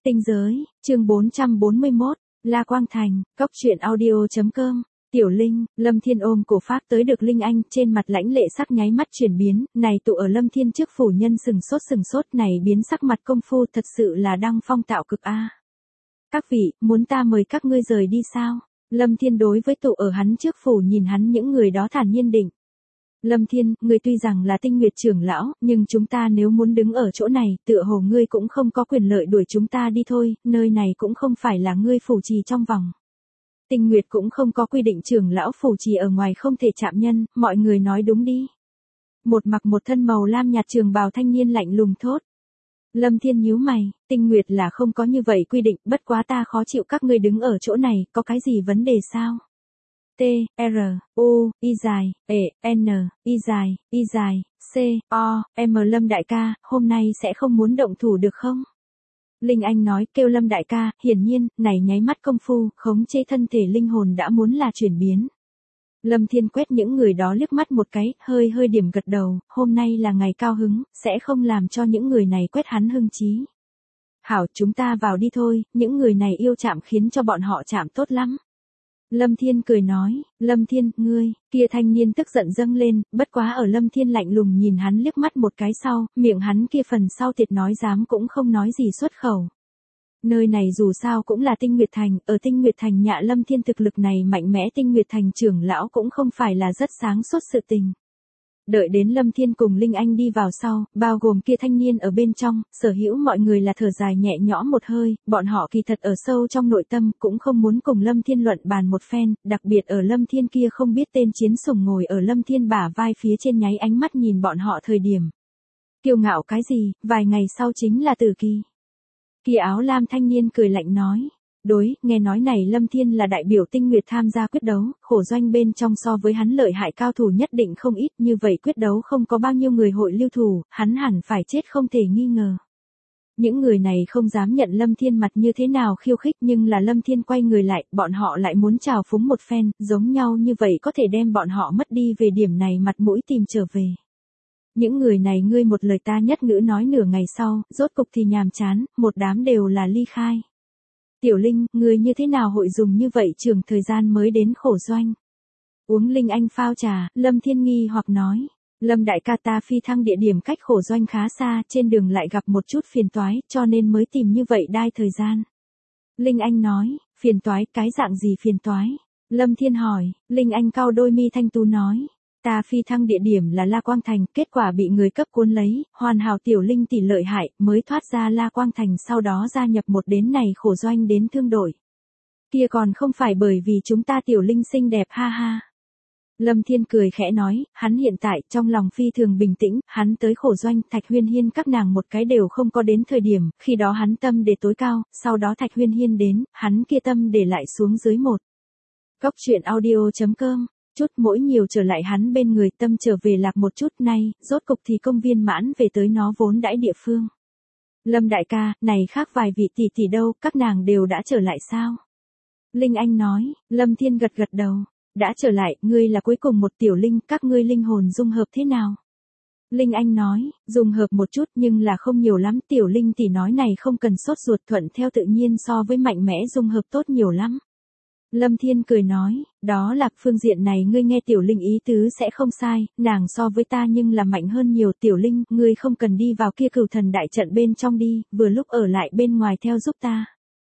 Tinh giới, chương 441, La Quang Thành, cốc truyện audio.com. Tiểu Linh, Lâm Thiên ôm cổ phát tới được Linh Anh, trên mặt lãnh lệ sắc nháy mắt chuyển biến, này tụ ở Lâm Thiên trước phủ nhân sừng sốt này biến sắc mặt công phu thật sự là đăng phong tạo cực a. Các vị, muốn ta mời các ngươi rời đi sao? Lâm Thiên đối với tụ ở hắn trước phủ nhìn hắn những người đó thản nhiên định. Lâm Thiên, ngươi tuy rằng là Tinh Nguyệt trưởng lão, nhưng chúng ta nếu muốn đứng ở chỗ này, tựa hồ ngươi cũng không có quyền lợi đuổi chúng ta đi thôi, nơi này cũng không phải là ngươi phủ trì trong vòng. Tinh Nguyệt cũng không có quy định trưởng lão phủ trì ở ngoài không thể chạm nhân, mọi người nói đúng đi. Một mặc một thân màu lam nhạt trường bào thanh niên lạnh lùng thốt. Lâm Thiên nhíu mày, Tinh Nguyệt là không có như vậy quy định, bất quá ta khó chịu các ngươi đứng ở chỗ này, có cái gì vấn đề sao? T, R, U, Y dài, E, N, Y dài, C, O, M. Lâm đại ca, hôm nay sẽ không muốn động thủ được không? Linh Anh nói kêu Lâm đại ca, hiển nhiên, này nháy mắt công phu, khống chế thân thể linh hồn đã muốn là chuyển biến. Lâm Thiên quét những người đó liếc mắt một cái, hơi điểm gật đầu, hôm nay là ngày cao hứng, sẽ không làm cho những người này quét hắn hưng chí. Hảo, chúng ta vào đi thôi, những người này yêu chạm khiến cho bọn họ chạm tốt lắm. Lâm Thiên cười nói, Lâm Thiên, ngươi, kia thanh niên tức giận dâng lên, bất quá ở Lâm Thiên lạnh lùng nhìn hắn liếc mắt một cái sau, miệng hắn kia phần sau tiệt nói dám cũng không nói gì xuất khẩu. Nơi này dù sao cũng là Tinh Nguyệt Thành, ở Tinh Nguyệt Thành nhạ Lâm Thiên thực lực này mạnh mẽ Tinh Nguyệt Thành trưởng lão cũng không phải là rất sáng suốt sự tình. Đợi đến Lâm Thiên cùng Linh Anh đi vào sau, bao gồm kia thanh niên ở bên trong, sở hữu mọi người là thở dài nhẹ nhõm một hơi, bọn họ kỳ thật ở sâu trong nội tâm cũng không muốn cùng Lâm Thiên luận bàn một phen, đặc biệt ở Lâm Thiên kia không biết tên chiến sủng ngồi ở Lâm Thiên bả vai phía trên nháy ánh mắt nhìn bọn họ thời điểm. Kiêu ngạo cái gì, vài ngày sau chính là tử kỳ. Kia áo lam thanh niên cười lạnh nói. Đối, nghe nói này Lâm Thiên là đại biểu Tinh Nguyệt tham gia quyết đấu, khổ doanh bên trong so với hắn lợi hại cao thủ nhất định không ít, như vậy quyết đấu không có bao nhiêu người hội lưu thủ, hắn hẳn phải chết không thể nghi ngờ. Những người này không dám nhận Lâm Thiên mặt như thế nào khiêu khích nhưng là Lâm Thiên quay người lại, bọn họ lại muốn trào phúng một phen, giống nhau như vậy có thể đem bọn họ mất đi về điểm này mặt mũi tìm trở về. Những người này ngươi một lời ta nhất ngữ nói nửa ngày sau, rốt cục thì nhàm chán, một đám đều là ly khai. Tiểu Linh, người như thế nào hội dùng như vậy trường thời gian mới đến khổ doanh? Uống Linh Anh phao trà, Lâm Thiên nghi hoặc nói. Lâm đại ca ta phi thăng địa điểm cách khổ doanh khá xa, trên đường lại gặp một chút phiền toái, cho nên mới tìm như vậy đai thời gian. Linh Anh nói, phiền toái, cái dạng gì phiền toái? Lâm Thiên hỏi, Linh Anh cau đôi mi thanh tú nói. Ta phi thăng địa điểm là La Quang Thành, kết quả bị người cấp cuốn lấy, hoàn hảo Tiểu Linh tỷ lợi hại, mới thoát ra La Quang Thành sau đó gia nhập một đến này khổ doanh đến thương đội. Kia còn không phải bởi vì chúng ta Tiểu Linh xinh đẹp ha ha. Lâm Thiên cười khẽ nói, hắn hiện tại trong lòng phi thường bình tĩnh, hắn tới khổ doanh, Thạch Huyên Hiên các nàng một cái đều không có đến thời điểm, khi đó hắn tâm để tối cao, sau đó Thạch Huyên Hiên đến, hắn kia tâm để lại xuống dưới một. Cốc truyện audio.com. Chút mỗi nhiều trở lại hắn bên người tâm trở về lạc một chút nay, rốt cục thì công viên mãn về tới nó vốn đãi địa phương. Lâm đại ca, này khác vài vị tỷ tỷ đâu, các nàng đều đã trở lại sao? Linh Anh nói, Lâm Thiên gật đầu, đã trở lại, ngươi là cuối cùng một Tiểu Linh, các ngươi linh hồn dung hợp thế nào? Linh Anh nói, dung hợp một chút nhưng là không nhiều lắm, Tiểu Linh tỷ nói này không cần sốt ruột thuận theo tự nhiên so với mạnh mẽ dung hợp tốt nhiều lắm. Lâm Thiên cười nói, đó là phương diện này ngươi nghe Tiểu Linh ý tứ sẽ không sai, nàng so với ta nhưng là mạnh hơn nhiều Tiểu Linh, ngươi không cần đi vào kia cửu thần đại trận bên trong đi, vừa lúc ở lại bên ngoài theo giúp ta.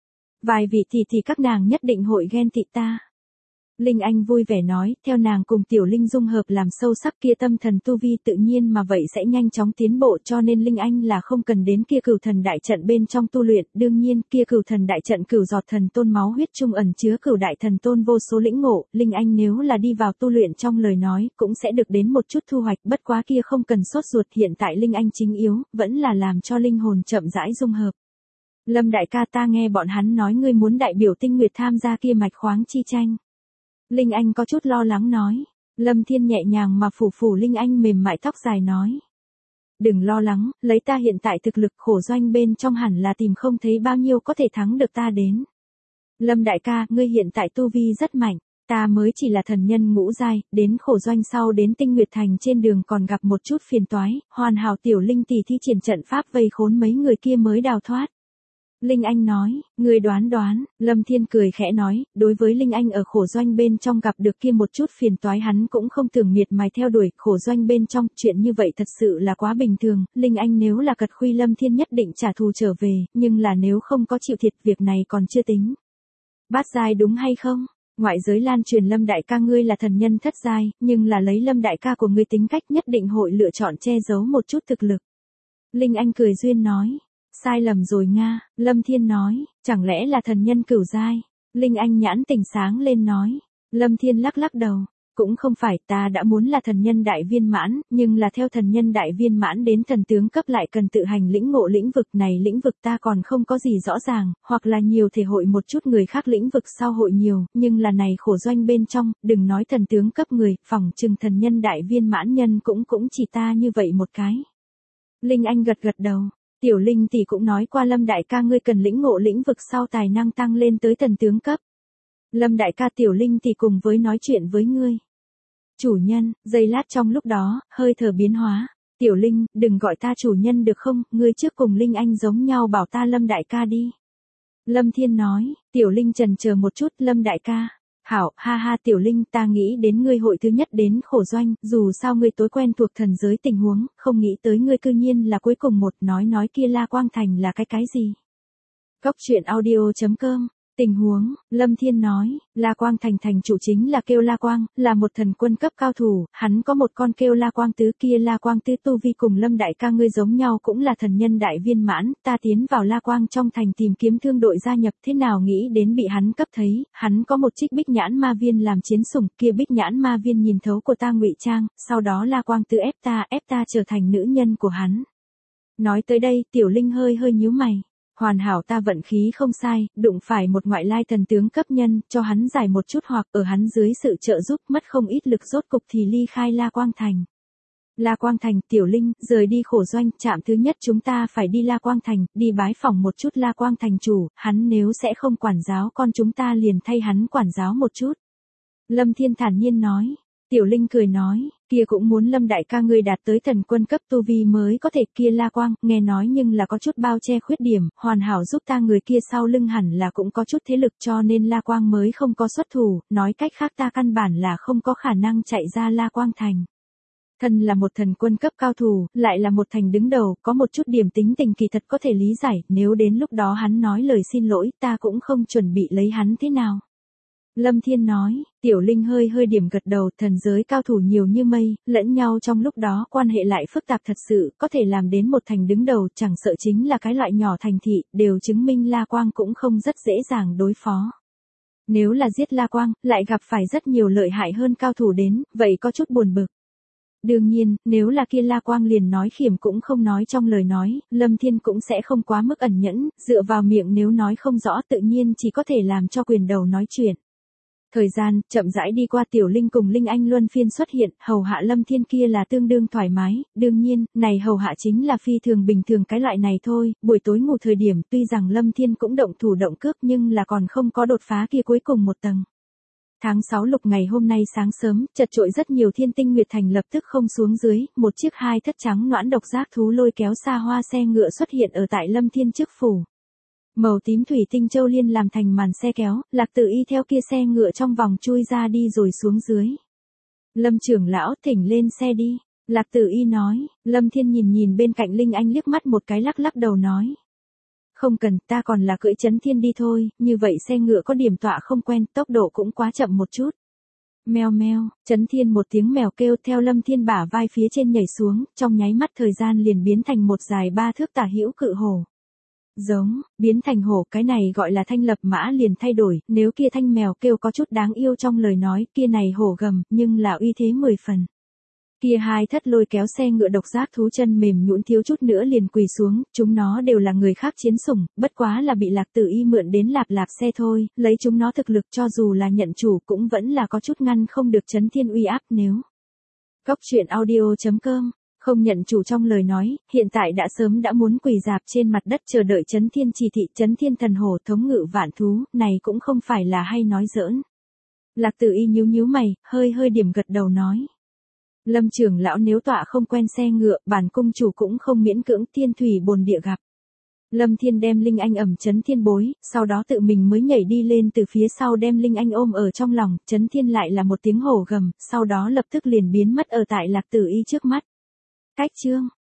Vài vị thì các nàng nhất định hội ghen tị ta. Linh Anh vui vẻ nói, theo nàng cùng Tiểu Linh dung hợp làm sâu sắc kia tâm thần tu vi tự nhiên mà vậy sẽ nhanh chóng tiến bộ cho nên Linh Anh là không cần đến kia cửu thần đại trận bên trong tu luyện, đương nhiên kia cửu thần đại trận cửu giọt thần tôn máu huyết trung ẩn chứa cửu đại thần tôn vô số lĩnh ngộ, Linh Anh nếu là đi vào tu luyện trong lời nói, cũng sẽ được đến một chút thu hoạch, bất quá kia không cần sốt ruột, hiện tại Linh Anh chính yếu, vẫn là làm cho linh hồn chậm rãi dung hợp. Lâm đại ca ta nghe bọn hắn nói ngươi muốn đại biểu Tinh Nguyệt tham gia kia mạch khoáng chi tranh. Linh Anh có chút lo lắng nói. Lâm Thiên nhẹ nhàng mà phủ Linh Anh mềm mại tóc dài nói. Đừng lo lắng, lấy ta hiện tại thực lực khổ doanh bên trong hẳn là tìm không thấy bao nhiêu có thể thắng được ta đến. Lâm đại ca, ngươi hiện tại tu vi rất mạnh, ta mới chỉ là thần nhân ngũ giai, đến khổ doanh sau đến Tinh Nguyệt Thành trên đường còn gặp một chút phiền toái, hoàn hảo Tiểu Linh tỷ thi triển trận pháp vây khốn mấy người kia mới đào thoát. Linh Anh nói, người đoán đoán, Lâm Thiên cười khẽ nói, đối với Linh Anh ở khổ doanh bên trong gặp được kia một chút phiền toái hắn cũng không tưởng miệt mài theo đuổi, khổ doanh bên trong, chuyện như vậy thật sự là quá bình thường, Linh Anh nếu là cật khuy Lâm Thiên nhất định trả thù trở về, nhưng là nếu không có chịu thiệt việc này còn chưa tính. Bát giai đúng hay không? Ngoại giới lan truyền Lâm đại ca ngươi là thần nhân thất giai, nhưng là lấy Lâm đại ca của ngươi tính cách nhất định hội lựa chọn che giấu một chút thực lực. Linh Anh cười duyên nói. Sai lầm rồi Nga, Lâm Thiên nói, chẳng lẽ là thần nhân cửu giai? Linh Anh nhãn tỉnh sáng lên nói. Lâm Thiên lắc lắc đầu, cũng không phải, ta đã muốn là thần nhân đại viên mãn, nhưng là theo thần nhân đại viên mãn đến thần tướng cấp lại cần tự hành lĩnh ngộ lĩnh vực này, lĩnh vực ta còn không có gì rõ ràng, hoặc là nhiều thể hội một chút người khác lĩnh vực sau hội nhiều, nhưng là này khổ doanh bên trong, đừng nói thần tướng cấp người, phỏng chừng thần nhân đại viên mãn nhân cũng chỉ ta như vậy một cái. Linh Anh gật gật đầu. Tiểu Linh tỷ cũng nói qua Lâm đại ca ngươi cần lĩnh ngộ lĩnh vực sau tài năng tăng lên tới thần tướng cấp. Lâm đại ca Tiểu Linh tỷ cùng với nói chuyện với ngươi. Chủ nhân, giây lát trong lúc đó, hơi thở biến hóa. Tiểu Linh, đừng gọi ta chủ nhân được không, ngươi trước cùng Linh Anh giống nhau bảo ta Lâm đại ca đi. Lâm Thiên nói, Tiểu Linh chần chờ một chút, Lâm đại ca. Hảo, ha ha Tiểu Linh, ta nghĩ đến ngươi hội thứ nhất đến khổ doanh, dù sao ngươi tối quen thuộc thần giới tình huống, không nghĩ tới ngươi cư nhiên là cuối cùng một, nói kia La Quang Thành là cái gì. Cốc truyện audio.com. Tình huống, Lâm Thiên nói, La Quang Thành thành chủ chính là kêu La Quang, là một thần quân cấp cao thủ, hắn có một con kêu La Quang tứ, kia La Quang tứ tu vi cùng Lâm đại ca ngươi giống nhau cũng là thần nhân đại viên mãn, ta tiến vào La Quang trong thành tìm kiếm thương đội gia nhập, thế nào nghĩ đến bị hắn cấp thấy, hắn có một trích bích nhãn ma viên làm chiến sủng, kia bích nhãn ma viên nhìn thấu của ta ngụy trang, sau đó La Quang tứ ép ta trở thành nữ nhân của hắn. Nói tới đây, Tiểu Linh hơi nhíu mày. Hoàn hảo ta vận khí không sai, đụng phải một ngoại lai thần tướng cấp nhân, cho hắn giải một chút hoặc ở hắn dưới sự trợ giúp mất không ít lực rốt cục thì ly khai La Quang Thành. La Quang Thành, Tiểu Linh, rời đi khổ doanh, trạm thứ nhất chúng ta phải đi La Quang Thành, đi bái phỏng một chút La Quang Thành chủ, hắn nếu sẽ không quản giáo con chúng ta liền thay hắn quản giáo một chút. Lâm Thiên thản nhiên nói. Tiểu Linh cười nói, kia cũng muốn Lâm đại ca ngươi đạt tới thần quân cấp tu vi mới có thể, kia La Quang, nghe nói nhưng là có chút bao che khuyết điểm, hoàn hảo giúp ta người kia sau lưng hẳn là cũng có chút thế lực cho nên La Quang mới không có xuất thủ, nói cách khác ta căn bản là không có khả năng chạy ra La Quang Thành. Thân là một thần quân cấp cao thủ, lại là một thành đứng đầu, có một chút điểm tính tình kỳ thật có thể lý giải, nếu đến lúc đó hắn nói lời xin lỗi ta cũng không chuẩn bị lấy hắn thế nào. Lâm Thiên nói, Tiểu Linh hơi điểm gật đầu, thần giới cao thủ nhiều như mây, lẫn nhau trong lúc đó quan hệ lại phức tạp thật sự, có thể làm đến một thành đứng đầu, chẳng sợ chính là cái loại nhỏ thành thị, đều chứng minh La Quang cũng không rất dễ dàng đối phó. Nếu là giết La Quang, lại gặp phải rất nhiều lợi hại hơn cao thủ đến, vậy có chút buồn bực. Đương nhiên, nếu là kia La Quang liền nói khiểm cũng không nói trong lời nói, Lâm Thiên cũng sẽ không quá mức ẩn nhẫn, dựa vào miệng nếu nói không rõ tự nhiên chỉ có thể làm cho quyền đầu nói chuyện. Thời gian, chậm rãi đi qua Tiểu Linh cùng Linh Anh luân phiên xuất hiện, hầu hạ Lâm Thiên kia là tương đương thoải mái, đương nhiên, này hầu hạ chính là phi thường bình thường cái loại này thôi, buổi tối ngủ thời điểm tuy rằng Lâm Thiên cũng động thủ động cước nhưng là còn không có đột phá kia cuối cùng một tầng. Tháng 6 lục ngày hôm nay sáng sớm, chật trội rất nhiều thiên tinh nguyệt thành lập tức không xuống dưới, một chiếc hai thất trắng noãn độc giác thú lôi kéo xa hoa xe ngựa xuất hiện ở tại Lâm Thiên trước phủ. Màu tím thủy tinh châu liên làm thành màn xe kéo, Lạc Tử Y theo kia xe ngựa trong vòng chui ra đi rồi xuống dưới. Lâm trưởng lão thỉnh lên xe đi. Lạc Tử Y nói, Lâm Thiên nhìn bên cạnh Linh Anh liếc mắt một cái lắc đầu nói. Không cần, ta còn là cưỡi Chấn Thiên đi thôi, như vậy xe ngựa có điểm tọa không quen, tốc độ cũng quá chậm một chút. Meo meo, Chấn Thiên một tiếng mèo kêu theo Lâm Thiên bả vai phía trên nhảy xuống, trong nháy mắt thời gian liền biến thành một dài 3 thước tả hữu cự hổ. Giống, biến thành hổ, cái này gọi là thanh lập mã liền thay đổi, nếu kia thanh mèo kêu có chút đáng yêu trong lời nói, kia này hổ gầm, nhưng là uy thế 10 phần. Kia hai thất lôi kéo xe ngựa độc giác thú chân mềm nhũn thiếu chút nữa liền quỳ xuống, chúng nó đều là người khác chiến sủng, bất quá là bị Lạc Tử Y mượn đến lạp xe thôi, lấy chúng nó thực lực cho dù là nhận chủ cũng vẫn là có chút ngăn không được Chấn Thiên uy áp nếu. Cốc truyện audio.com. Không nhận chủ trong lời nói, hiện tại đã sớm đã muốn quỳ dạp trên mặt đất chờ đợi Chấn Thiên chỉ thị, Chấn Thiên thần hổ thống ngự vạn thú, này cũng không phải là hay nói giỡn. Lạc Tử Y nhíu mày, hơi điểm gật đầu nói. Lâm trưởng lão nếu tọa không quen xe ngựa, bản cung chủ cũng không miễn cưỡng, thiên thủy bồn địa gặp. Lâm Thiên đem Linh Anh ẩm Trấn Thiên bối, sau đó tự mình mới nhảy đi lên từ phía sau đem Linh Anh ôm ở trong lòng, Trấn Thiên lại là một tiếng hổ gầm, sau đó lập tức liền biến mất ở tại Lạc Tử Y trước mắt. Cách chương